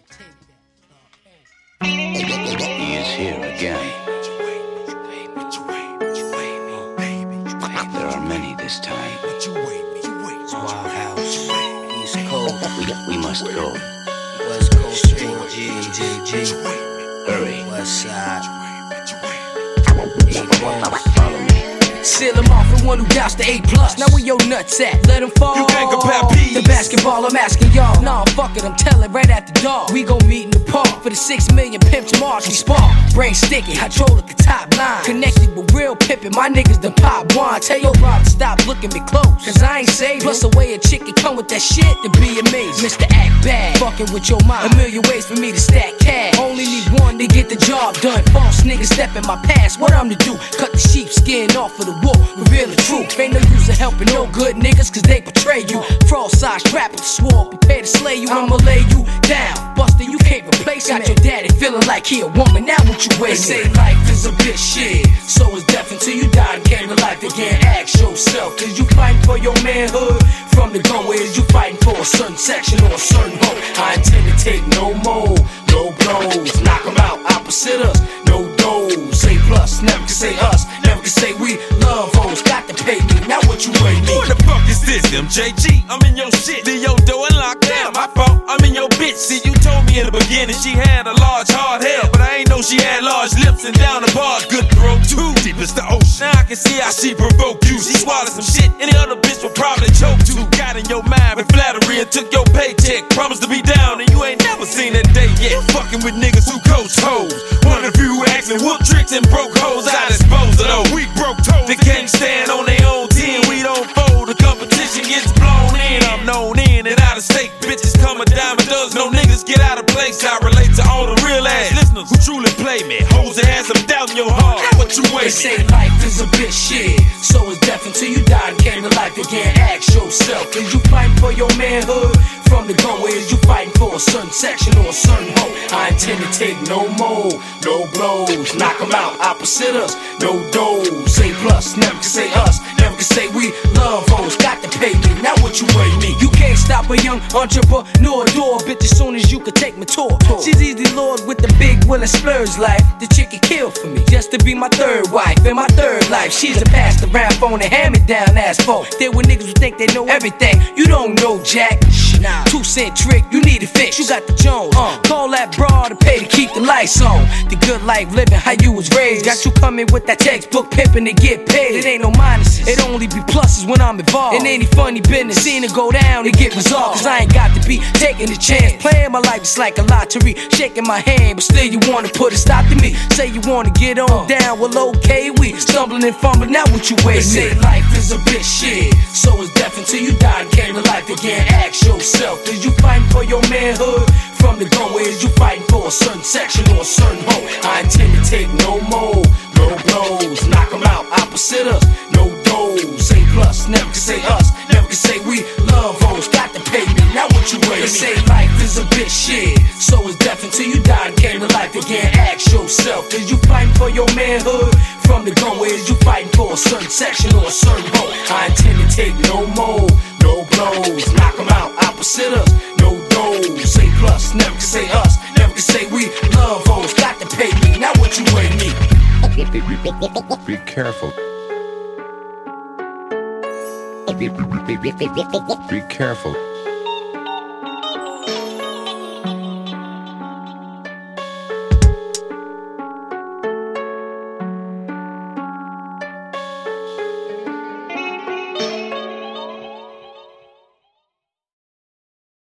He is here again. There are many this time. Wild House, East Coast, We must go. West Coast, G and JG, Hurry. West Side, Follow me. Seal him off with one who doubts the A+. Now where your nuts at? Let him fall. You can't compare peas. The basketball, I'm asking y'all. Nah, fuck it, I'm telling right at the door. We gon' meet in the park for the 6 million pimps March. We spark, brain sticky, hydraulic the top line. Connected with real pimpin', my niggas the pop wine. Tell your brother stop looking me close, cause I ain't saving. Plus the way a chick can come with that shit to be amazing. Mr. Act Bad, fucking with your mind. A million ways for me to stack cash. Only need one to get the job done. False niggas step in my past, what I'm to do? Cut the sheepskin off of the wolf, reveal the truth. Ain't no use of helping no good niggas, cause they betray you. Fraud size trap with the sword, prepare to slay you. I'ma lay you down, Buster, you can't replace me. Got your daddy feeling like he a woman, now what you waiting? They say life is a bitch shit, so it's death until you die and came to life again. Ask yourself, is you fighting for your manhood? From the gun, where is you fighting for a certain section or a certain hope? I intend to take no more, no blows, knock them out, opposite us, no dose. Say plus, never can say us, never can say we. Love hoes, got to pay me, now what you waiting me? Who the fuck is this? MJG, I'm in your shit. Leo doing lockdown, my fault, I'm in your bitch. See, you told me in the beginning she had a large hard head, but I ain't know she had large lips and down the bars. Good throat too, deep as the ocean. Now I can see how she provoked you. She swallowed some shit any other bitch would probably choke too. Got in your mind with flattery and took your paycheck. Promised to be down and you ain't never seen that day yet. Fucking with niggas who coach hoes. One of the few who actually whoop tricks and broke hoes. I dispose of those weak broke toes. They can't stand on their own 10. We don't fold. The competition gets blown in. I'm known in and out of state. Bitches come a dime a dozen. No niggas get out of place. I relate to all the real ass listeners who truly play me. Hoes that has some doubt in your heart. What you waiting? They say life is a bitch shit, so it's death until you die and came to life again. Ask yourself, is you fighting for your manhood? From the gun, where is you fighting for a certain section or a certain hope? I intend to take no more, no blows, knock them out, opposite us, no dose. Say plus, never can say us, never can say we. Love hoes, got to pay me, now what you waiting me? You can't stop a young entrepreneur door, bitch, as soon as you could take my tour. She's easy lord with the big will and splurge life. The chick can kill for me, just to be my third wife in my third life. She's a passed around phone and hand-me-down ass phone. There were niggas who think they know everything. You don't know Jack. Nah. 2-cent trick, you need a fix. You got the Jones. Call that broad to pay to keep the lights on. The good life living, how you was raised. Got you coming with that textbook pimping to get paid. It ain't no minuses, it only be pluses when I'm involved. In any funny business, seen it go down and get resolved. Cause I ain't got to be taking a chance. Playing my life is like a lottery. Shaking my hand, but still you wanna put a stop to me. Say you wanna get on down, well okay, we stumbling and fumbling, now what you waiting? They say life is a bitch shit, so it's death until you die and came to life again. Ask yourself, is you fighting for your manhood? From the gun, where is you fighting for a certain section or a certain hope? I intend to take no more, no blows, knock them out, opposite us, no dose. Say plus, never can say us, never can say we. Love hoes, got to pay me, now what you waiting? They say life is a bitch shit, so it's death until you die and came to life again. Ask yourself, is you fighting for your manhood? From the gun, where is you fighting for a certain section or a certain hope? I intend to take no more, no blows, knock them out, opposite us, no dose. Say plus, never can say us, never can say we. Love hoes, got to pay me, now what you waiting me? Be careful. Be careful.